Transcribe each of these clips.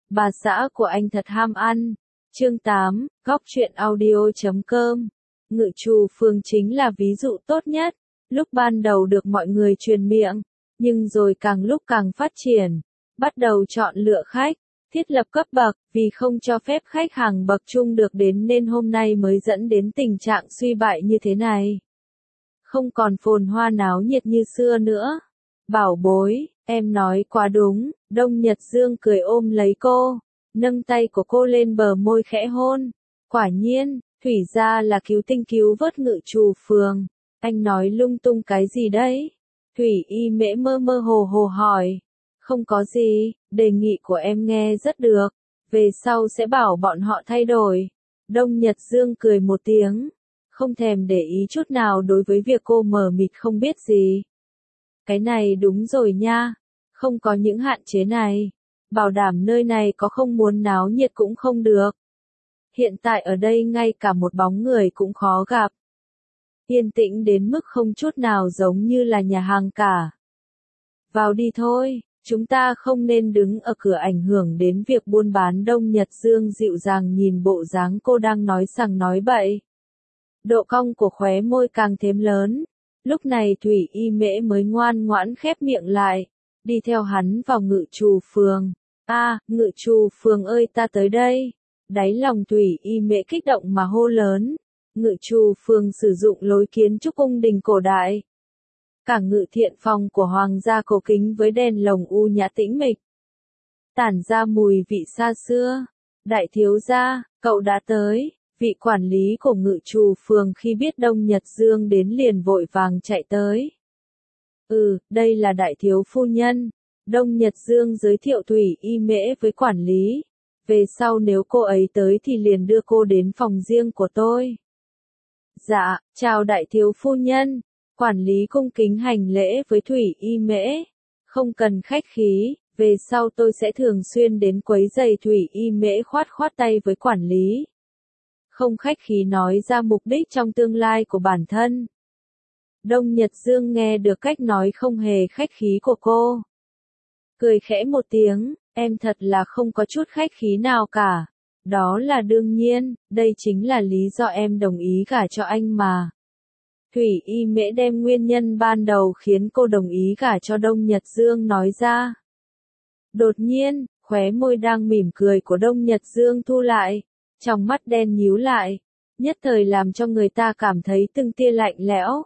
Bà xã của anh thật ham ăn. Chương 8, Góc truyện audio.com. Ngự trù phường chính là ví dụ tốt nhất. Lúc ban đầu được mọi người truyền miệng, nhưng rồi càng lúc càng phát triển. Bắt đầu chọn lựa khách, thiết lập cấp bậc, vì không cho phép khách hàng bậc trung được đến nên hôm nay mới dẫn đến tình trạng suy bại như thế này. Không còn phồn hoa náo nhiệt như xưa nữa. Bảo bối, em nói quá đúng. Đông Nhật Dương cười ôm lấy cô, nâng tay của cô lên bờ môi khẽ hôn. Quả nhiên, Thủy gia là cứu tinh cứu vớt ngự trù phường. Anh nói lung tung cái gì đấy? Thủy Y Mễ mơ mơ hồ hồ hỏi. Không có gì, đề nghị của em nghe rất được. Về sau sẽ bảo bọn họ thay đổi. Đông Nhật Dương cười một tiếng, không thèm để ý chút nào đối với việc cô mờ mịt không biết gì. Cái này đúng rồi nha, không có những hạn chế này. Bảo đảm nơi này có không muốn náo nhiệt cũng không được. Hiện tại ở đây ngay cả một bóng người cũng khó gặp. Yên tĩnh đến mức không chút nào giống như là nhà hàng cả. Vào đi thôi, chúng ta không nên đứng ở cửa ảnh hưởng đến việc buôn bán. Đông Nhật Dương dịu dàng nhìn bộ dáng cô đang nói sằng nói bậy. Độ cong của khóe môi càng thêm lớn. Lúc này Thủy Y Mễ mới ngoan ngoãn khép miệng lại, đi theo hắn vào ngự trù phường. Ngự trù phường ơi, ta tới đây. Đáy lòng Thủy Y Mễ kích động mà hô lớn. Ngự trù phường sử dụng lối kiến trúc cung đình cổ đại. Cả ngự thiện phòng của hoàng gia cổ kính với đèn lồng u nhã tĩnh mịch, tản ra mùi vị xa xưa. Đại thiếu gia, cậu đã tới. Vị quản lý của ngự trù phường khi biết Đông Nhật Dương đến liền vội vàng chạy tới. Đây là đại thiếu phu nhân. Đông Nhật Dương giới thiệu Thủy Y Mễ với quản lý. Về sau nếu cô ấy tới thì liền đưa cô đến phòng riêng của tôi. Dạ, chào đại thiếu phu nhân. Quản lý cung kính hành lễ với Thủy Y Mễ. Không cần khách khí, về sau tôi sẽ thường xuyên đến quấy rầy. Thủy Y Mễ khoát khoát tay với quản lý. Không khách khí nói ra mục đích trong tương lai của bản thân. Đông Nhật Dương nghe được cách nói không hề khách khí của cô, cười khẽ một tiếng, em thật là không có chút khách khí nào cả. Đó là đương nhiên, đây chính là lý do em đồng ý gả cho anh mà. Thủy Y Mễ đem nguyên nhân ban đầu khiến cô đồng ý gả cho Đông Nhật Dương nói ra. Đột nhiên, khóe môi đang mỉm cười của Đông Nhật Dương thu lại, trong mắt đen nhíu lại, nhất thời làm cho người ta cảm thấy từng tia lạnh lẽo.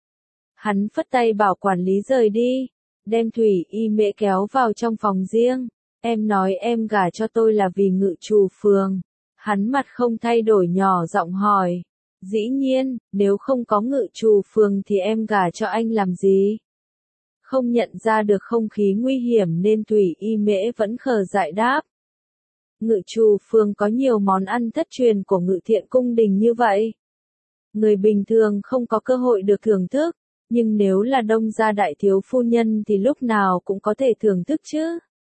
Hắn phất tay bảo quản lý rời đi, đem Thủy Y Mễ kéo vào trong phòng riêng. Em nói em gả cho tôi là vì ngự trù phường. Hắn mặt không thay đổi nhỏ giọng hỏi. Dĩ nhiên, nếu không có ngự trù phường thì em gả cho anh làm gì? Không nhận ra được không khí nguy hiểm nên Thủy Y Mễ vẫn khờ dại đáp. Ngự trù phường có nhiều món ăn thất truyền của ngự thiện cung đình như vậy. Người bình thường không có cơ hội được thưởng thức, nhưng nếu là Đông gia đại thiếu phu nhân thì lúc nào cũng có thể thưởng thức chứ.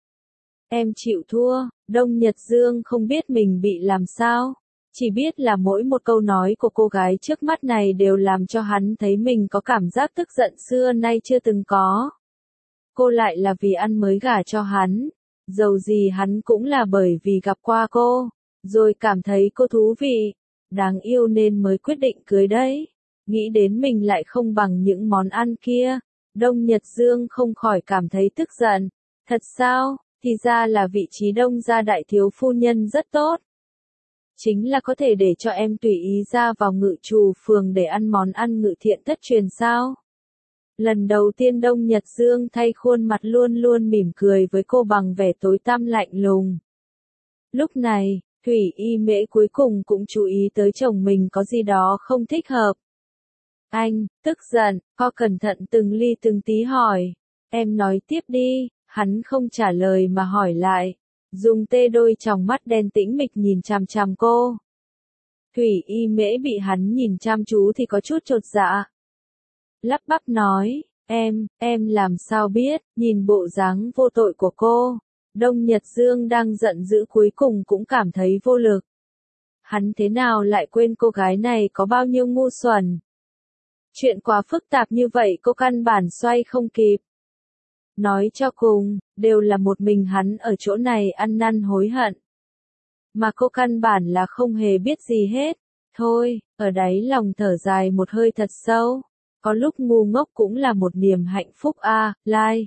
Em chịu thua. Đông Nhật Dương không biết mình bị làm sao. Chỉ biết là mỗi một câu nói của cô gái trước mắt này đều làm cho hắn thấy mình có cảm giác tức giận xưa nay chưa từng có. Cô lại là vì ăn mới gả cho hắn. Dầu gì hắn cũng là bởi vì gặp qua cô, rồi cảm thấy cô thú vị, đáng yêu nên mới quyết định cưới đấy. Nghĩ đến mình lại không bằng những món ăn kia, Đông Nhật Dương không khỏi cảm thấy tức giận. Thật sao, thì ra là vị trí Đông gia đại thiếu phu nhân rất tốt. Chính là có thể để cho em tùy ý ra vào ngự trù phường để ăn món ăn ngự thiện thất truyền sao? Lần đầu tiên Đông Nhật Dương thay khuôn mặt luôn luôn mỉm cười với cô bằng vẻ tối tăm lạnh lùng. Lúc này, Thủy Y Mễ cuối cùng cũng chú ý tới chồng mình có gì đó không thích hợp. Anh, tức giận, co cẩn thận từng ly từng tí hỏi. Em nói tiếp đi. Hắn không trả lời mà hỏi lại. Dùng tê đôi tròng mắt đen tĩnh mịch nhìn chằm chằm cô. Thủy Y Mễ bị hắn nhìn chăm chú thì có chút chột dạ. Lắp bắp nói, em làm sao biết, nhìn bộ dáng vô tội của cô. Đông Nhật Dương đang giận dữ cuối cùng cũng cảm thấy vô lực. Hắn thế nào lại quên cô gái này có bao nhiêu ngu xuẩn. Chuyện quá phức tạp như vậy cô căn bản xoay không kịp. Nói cho cùng, đều là một mình hắn ở chỗ này ăn năn hối hận. Mà cô căn bản là không hề biết gì hết. Thôi, ở đáy lòng thở dài một hơi thật sâu. Có lúc ngu ngốc cũng là một niềm hạnh phúc a. Like.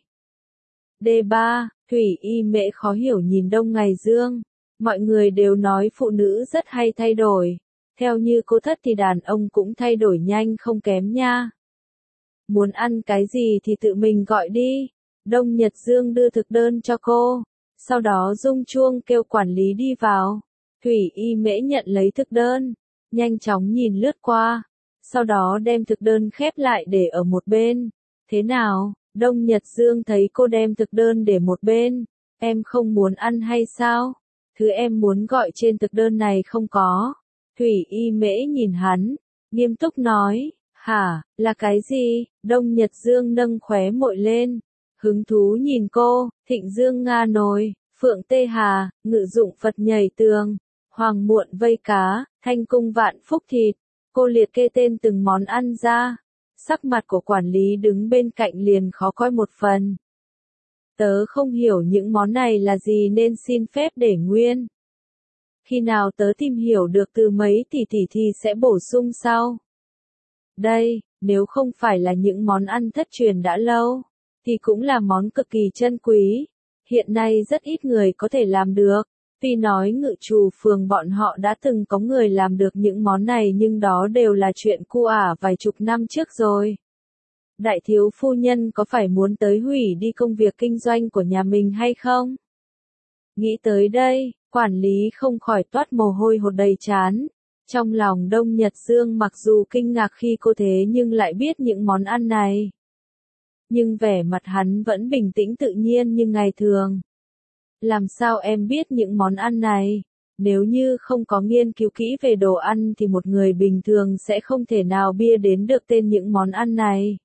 D3, Thủy Y Mễ khó hiểu nhìn Đông Ngày Dương. Mọi người đều nói phụ nữ rất hay thay đổi. Theo như cô Thất thì đàn ông cũng thay đổi nhanh không kém nha. Muốn ăn cái gì thì tự mình gọi đi. Đông Nhật Dương đưa thực đơn cho cô. Sau đó rung chuông kêu quản lý đi vào. Thủy Y Mễ nhận lấy thực đơn. Nhanh chóng nhìn lướt qua. Sau đó đem thực đơn khép lại để ở một bên. Thế nào, Đông Nhật Dương thấy cô đem thực đơn để một bên. Em không muốn ăn hay sao? Thứ em muốn gọi trên thực đơn này không có. Thủy Y Mễ nhìn hắn. Nghiêm túc nói. Hả, là cái gì? Đông Nhật Dương nâng khóe môi lên. Hứng thú nhìn cô. Thịnh Dương Nga nồi. Phượng Tê Hà. Ngự dụng Phật nhảy tường. Hoàng muộn vây cá. Thanh cung vạn phúc thịt. Cô liệt kê tên từng món ăn ra. Sắc mặt của quản lý đứng bên cạnh liền khó coi một phần. Tớ không hiểu những món này là gì nên xin phép để nguyên. Khi nào tớ tìm hiểu được từ mấy tỷ thì sẽ bổ sung sau. Đây, nếu không phải là những món ăn thất truyền đã lâu, thì cũng là món cực kỳ chân quý. Hiện nay rất ít người có thể làm được. Tuy nói Ngự Trù Phường bọn họ đã từng có người làm được những món này nhưng đó đều là chuyện cu ả vài chục năm trước rồi. Đại thiếu phu nhân có phải muốn tới hủy đi công việc kinh doanh của nhà mình hay không? Nghĩ tới đây, quản lý không khỏi toát mồ hôi hột đầy trán. Trong lòng Đông Nhật Dương mặc dù kinh ngạc khi cô thế nhưng lại biết những món ăn này. Nhưng vẻ mặt hắn vẫn bình tĩnh tự nhiên như ngày thường. Làm sao em biết những món ăn này? Nếu như không có nghiên cứu kỹ về đồ ăn thì một người bình thường sẽ không thể nào bia đến được tên những món ăn này.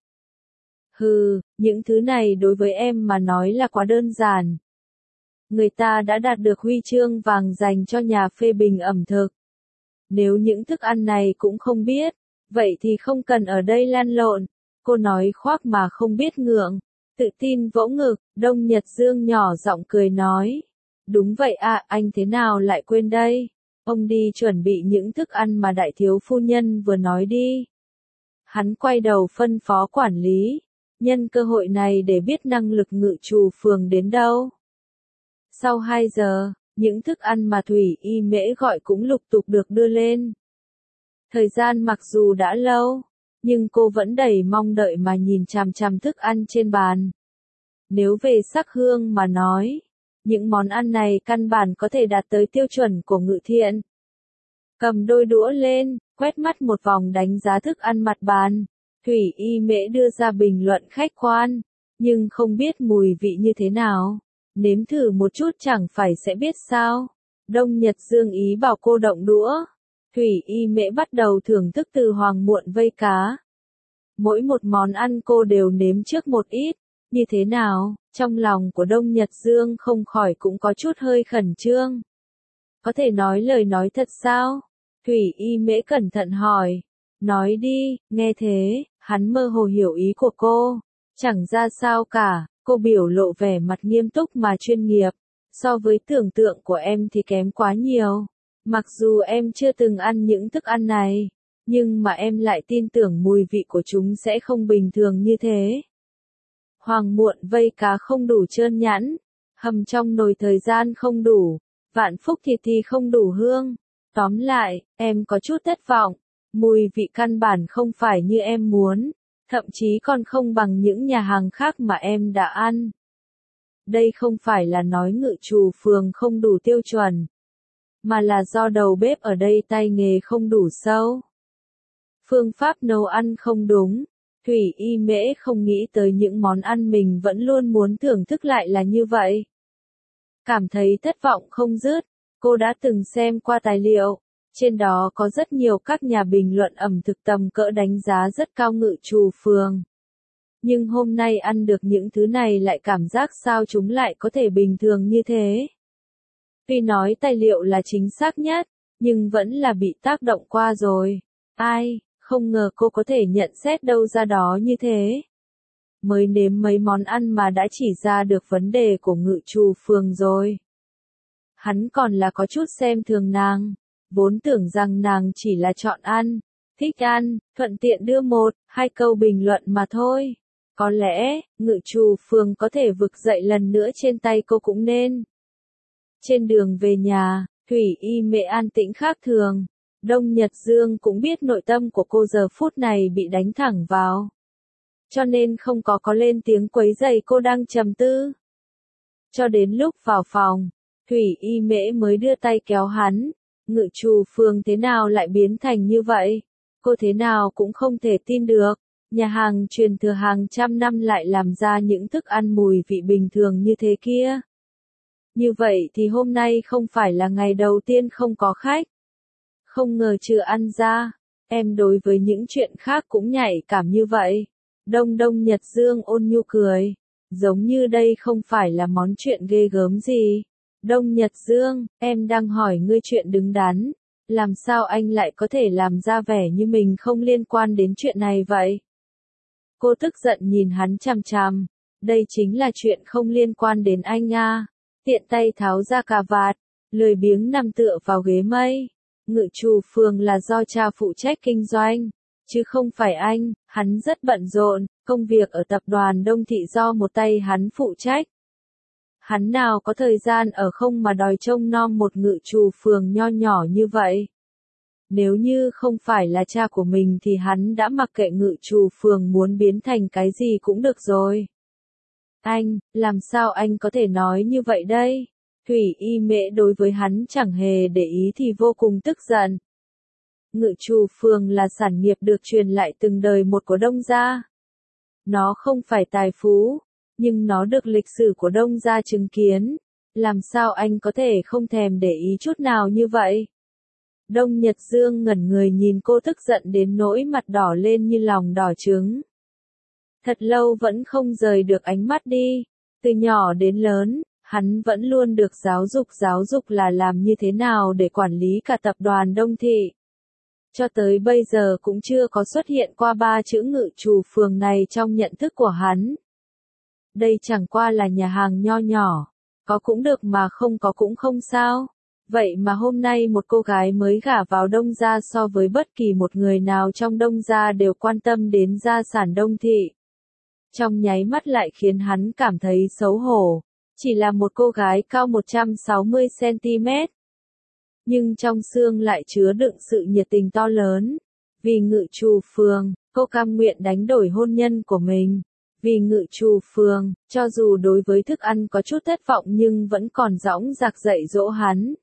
Hừ, những thứ này đối với em mà nói là quá đơn giản. Người ta đã đạt được huy chương vàng dành cho nhà phê bình ẩm thực. Nếu những thức ăn này cũng không biết, vậy thì không cần ở đây lăn lộn. Cô nói khoác mà không biết ngượng. Tự tin vỗ ngực, Đông Nhật Dương nhỏ giọng cười nói. Đúng vậy à, anh thế nào lại quên đây? Ông đi chuẩn bị những thức ăn mà đại thiếu phu nhân vừa nói đi. Hắn quay đầu phân phó quản lý. Nhân cơ hội này để biết năng lực Ngự Trù Phường đến đâu. Sau 2 giờ, những thức ăn mà Thủy Y Mễ gọi cũng lục tục được đưa lên. Thời gian mặc dù đã lâu, nhưng cô vẫn đầy mong đợi mà nhìn chằm chằm thức ăn trên bàn. Nếu về sắc hương mà nói, những món ăn này căn bản có thể đạt tới tiêu chuẩn của Ngự Thiện. Cầm đôi đũa lên, quét mắt một vòng đánh giá thức ăn mặt bàn. Thủy Y Mễ đưa ra bình luận khách quan, nhưng không biết mùi vị như thế nào. Nếm thử một chút chẳng phải sẽ biết sao. Đông Nhật Dương ý bảo cô động đũa. Thủy Y Mễ bắt đầu thưởng thức từ hoàng muộn vây cá. Mỗi một món ăn cô đều nếm trước một ít. Như thế nào? Trong lòng của Đông Nhật Dương không khỏi cũng có chút hơi khẩn trương. Có thể nói lời nói thật sao? Thủy Y Mễ cẩn thận hỏi. Nói đi, nghe thế, hắn mơ hồ hiểu ý của cô. Chẳng ra sao cả, cô biểu lộ vẻ mặt nghiêm túc mà chuyên nghiệp. So với tưởng tượng của em thì kém quá nhiều. Mặc dù em chưa từng ăn những thức ăn này, nhưng mà em lại tin tưởng mùi vị của chúng sẽ không bình thường như thế. Hoàng muộn vây cá không đủ trơn nhẵn, hầm trong nồi thời gian không đủ, vạn phúc thịt thì không đủ hương. Tóm lại, em có chút thất vọng, mùi vị căn bản không phải như em muốn, thậm chí còn không bằng những nhà hàng khác mà em đã ăn. Đây không phải là nói Ngự Trù Phường không đủ tiêu chuẩn, mà là do đầu bếp ở đây tay nghề không đủ sâu. Phương pháp nấu ăn không đúng. Thủy Y Mễ không nghĩ tới những món ăn mình vẫn luôn muốn thưởng thức lại là như vậy. Cảm thấy thất vọng không dứt, cô đã từng xem qua tài liệu, trên đó có rất nhiều các nhà bình luận ẩm thực tầm cỡ đánh giá rất cao Ngự Trù Phường. Nhưng hôm nay ăn được những thứ này lại cảm giác sao chúng lại có thể bình thường như thế. Tuy nói tài liệu là chính xác nhất, nhưng vẫn là bị tác động qua rồi. Ai, không ngờ cô có thể nhận xét đâu ra đó như thế. mới nếm mấy món ăn mà đã chỉ ra được vấn đề của Ngự Trù Phường rồi. Hắn còn là có chút xem thường nàng, vốn tưởng rằng nàng chỉ là chọn ăn, thích ăn, thuận tiện đưa một, hai câu bình luận mà thôi. Có lẽ, Ngự Trù Phường có thể vực dậy lần nữa trên tay cô cũng nên. Trên đường về nhà, Thủy Y Mễ an tĩnh khác thường. Đông Nhật Dương cũng biết nội tâm của cô giờ phút này bị đánh thẳng vào. Cho nên không có lên tiếng quấy rầy cô đang trầm tư. Cho đến lúc vào phòng, Thủy Y Mễ mới đưa tay kéo hắn. Ngự Trù Phường thế nào lại biến thành như vậy? Cô thế nào cũng không thể tin được. Nhà hàng truyền thừa hàng trăm năm lại làm ra những thức ăn mùi vị bình thường như thế kia. Như vậy thì hôm nay không phải là ngày đầu tiên không có khách. Không ngờ chưa ăn ra, em đối với những chuyện khác cũng nhạy cảm như vậy. Đông Nhật Dương ôn nhu cười, giống như đây không phải là món chuyện ghê gớm gì. Đông Nhật Dương, em đang hỏi ngươi chuyện đứng đắn, làm sao anh lại có thể làm ra vẻ như mình không liên quan đến chuyện này vậy? Cô tức giận nhìn hắn chằm chằm, đây chính là chuyện không liên quan đến anh à. Tiện tay tháo ra cà vạt, lười biếng nằm tựa vào ghế mây. Ngự Trù Phường là do cha phụ trách kinh doanh, chứ không phải anh, hắn rất bận rộn, công việc ở tập đoàn Đông Thị do một tay hắn phụ trách. Hắn nào có thời gian ở không mà đòi trông nom một Ngự Trù Phường nho nhỏ như vậy. Nếu như không phải là cha của mình thì hắn đã mặc kệ Ngự Trù Phường muốn biến thành cái gì cũng được rồi. Anh, làm sao anh có thể nói như vậy đây? Thủy Y Mễ đối với hắn chẳng hề để ý thì vô cùng tức giận. Ngự Trù Phường là sản nghiệp được truyền lại từng đời một của Đông gia. Nó không phải tài phú, nhưng nó được lịch sử của Đông gia chứng kiến. Làm sao anh có thể không thèm để ý chút nào như vậy? Đông Nhật Dương ngẩn người nhìn cô tức giận đến nỗi mặt đỏ lên như lòng đỏ trứng. Thật lâu vẫn không rời được ánh mắt đi. Từ nhỏ đến lớn, hắn vẫn luôn được giáo dục là làm như thế nào để quản lý cả tập đoàn Đông Thị. Cho tới bây giờ cũng chưa có xuất hiện qua 3 chữ Ngự Trù Phường này trong nhận thức của hắn. Đây chẳng qua là nhà hàng nho nhỏ, có cũng được mà không có cũng không sao. Vậy mà hôm nay một cô gái mới gả vào Đông gia so với bất kỳ một người nào trong Đông gia đều quan tâm đến gia sản Đông Thị. Trong nháy mắt lại khiến hắn cảm thấy xấu hổ. Chỉ là một cô gái cao 160cm. Nhưng trong xương lại chứa đựng sự nhiệt tình to lớn. Vì Ngự Trù Phường, cô cam nguyện đánh đổi hôn nhân của mình. Vì Ngự Trù Phường, cho dù đối với thức ăn có chút thất vọng nhưng vẫn còn dõng dạc dạy dỗ hắn.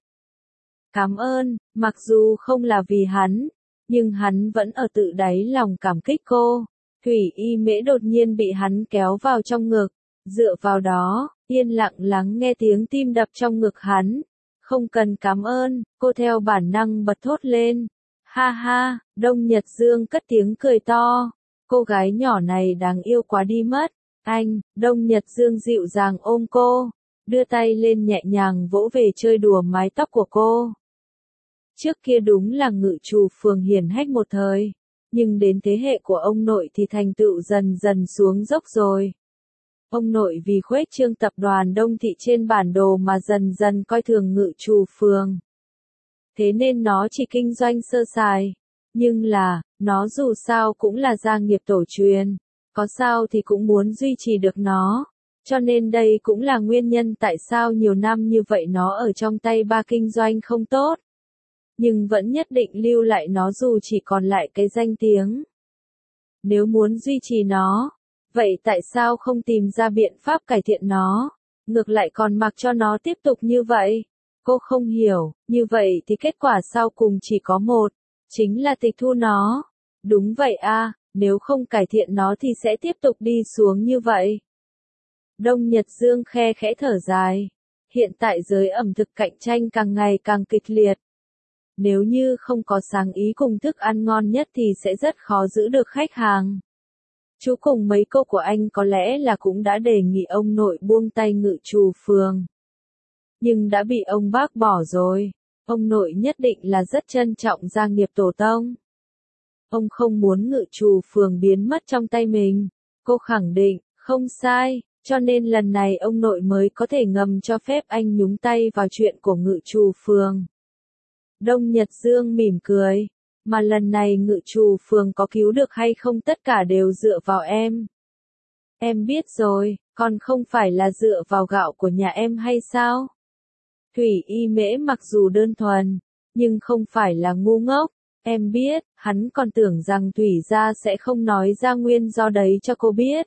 Cảm ơn, mặc dù không là vì hắn, nhưng hắn vẫn ở tự đáy lòng cảm kích cô. Thủy Y Mễ đột nhiên bị hắn kéo vào trong ngực, dựa vào đó, yên lặng lắng nghe tiếng tim đập trong ngực hắn. Không cần cảm ơn, cô theo bản năng bật thốt lên. Ha ha, Đông Nhật Dương cất tiếng cười to. Cô gái nhỏ này đáng yêu quá đi mất. Anh, Đông Nhật Dương dịu dàng ôm cô, đưa tay lên nhẹ nhàng vỗ về chơi đùa mái tóc của cô. Trước kia đúng là Ngự Trù Phường hiển hách một thời, nhưng đến thế hệ của ông nội thì thành tựu dần dần xuống dốc rồi. Ông nội vì khuếch trương tập đoàn Đông Thị trên bản đồ mà dần dần coi thường Ngự Trù Phường. Thế nên nó chỉ kinh doanh sơ sài. Nhưng là, nó dù sao cũng là gia nghiệp tổ truyền. Có sao thì cũng muốn duy trì được nó. Cho nên đây cũng là nguyên nhân tại sao nhiều năm như vậy nó ở trong tay ba kinh doanh không tốt. Nhưng vẫn nhất định lưu lại nó dù chỉ còn lại cái danh tiếng. Nếu muốn duy trì nó, vậy tại sao không tìm ra biện pháp cải thiện nó? Ngược lại còn mặc cho nó tiếp tục như vậy? Cô không hiểu, như vậy thì kết quả sau cùng chỉ có một, chính là tịch thu nó. Đúng vậy à, nếu không cải thiện nó thì sẽ tiếp tục đi xuống như vậy. Đông Nhật Dương khe khẽ thở dài. Hiện tại giới ẩm thực cạnh tranh càng ngày càng kịch liệt. Nếu như không có sáng ý cùng thức ăn ngon nhất thì sẽ rất khó giữ được khách hàng. Chú cùng mấy cô của anh có lẽ là cũng đã đề nghị ông nội buông tay Ngự Trù Phường. Nhưng đã bị ông bác bỏ rồi. Ông nội nhất định là rất trân trọng gia nghiệp tổ tông. Ông không muốn Ngự Trù Phường biến mất trong tay mình. Cô khẳng định, Không sai, cho nên lần này ông nội mới có thể ngầm cho phép anh nhúng tay vào chuyện của Ngự Trù Phường. Đông Nhật Dương mỉm cười, mà lần này Ngự Trù Phường có cứu được hay không tất cả đều dựa vào em. Em biết rồi, còn không phải là dựa vào gạo của nhà em hay sao? Thủy Y Mễ mặc dù đơn thuần, nhưng không phải là ngu ngốc. Em biết, hắn còn tưởng rằng Thủy gia sẽ không nói ra nguyên do đấy cho cô biết.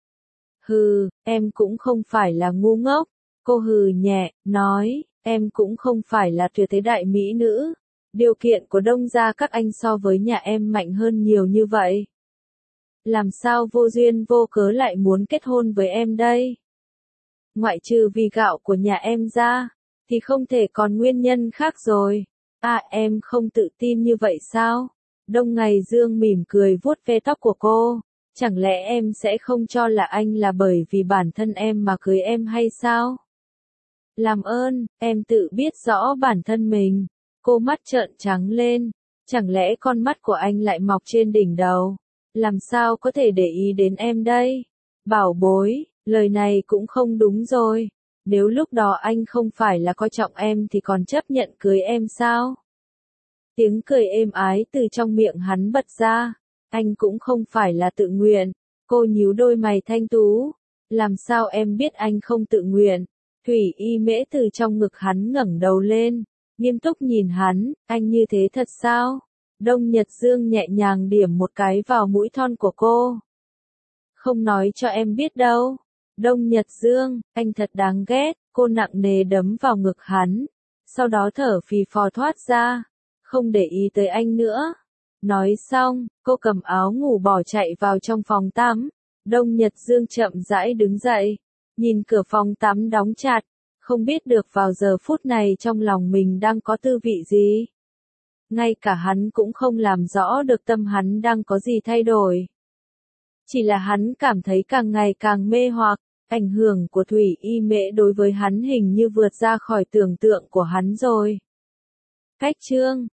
Hừ, em cũng không phải là ngu ngốc. Cô hừ nhẹ, nói, em cũng không phải là tuyệt thế đại mỹ nữ. Điều kiện của Đông gia các anh so với nhà em mạnh hơn nhiều như vậy. Làm sao vô duyên vô cớ lại muốn kết hôn với em đây? Ngoại trừ vì gạo của nhà em ra, thì không thể còn nguyên nhân khác rồi. À, em không tự tin như vậy sao? Đông Ngày Dương mỉm cười vuốt ve tóc của cô. Chẳng lẽ em sẽ không cho là anh là bởi vì bản thân em mà cưới em hay sao? Làm ơn, em tự biết rõ bản thân mình. Cô mắt trợn trắng lên. Chẳng lẽ con mắt của anh lại mọc trên đỉnh đầu? Làm sao có thể để ý đến em đây? Bảo bối, lời này cũng không đúng rồi. Nếu lúc đó anh không phải là coi trọng em thì còn chấp nhận cưới em sao? Tiếng cười êm ái từ trong miệng hắn bật ra. Anh cũng không phải là tự nguyện. Cô nhíu đôi mày thanh tú. Làm sao em biết anh không tự nguyện? Thủy Y Mễ từ trong ngực hắn ngẩng đầu lên. Nghiêm túc nhìn hắn, anh như thế thật sao? Đông Nhật Dương nhẹ nhàng điểm một cái vào mũi thon của cô. Không nói cho em biết đâu. Đông Nhật Dương, anh thật đáng ghét. Cô nặng nề đấm vào ngực hắn. Sau đó thở phì phò thoát ra. Không để ý tới anh nữa. Nói xong, cô cầm áo ngủ bỏ chạy vào trong phòng tắm. Đông Nhật Dương chậm rãi đứng dậy. Nhìn cửa phòng tắm đóng chặt. Không biết được vào giờ phút này trong lòng mình đang có tư vị gì. Ngay cả hắn cũng không làm rõ được tâm hắn đang có gì thay đổi. Chỉ là hắn cảm thấy càng ngày càng mê hoặc, ảnh hưởng của Thủy Y Mễ đối với hắn hình như vượt ra khỏi tưởng tượng của hắn rồi. Cách chương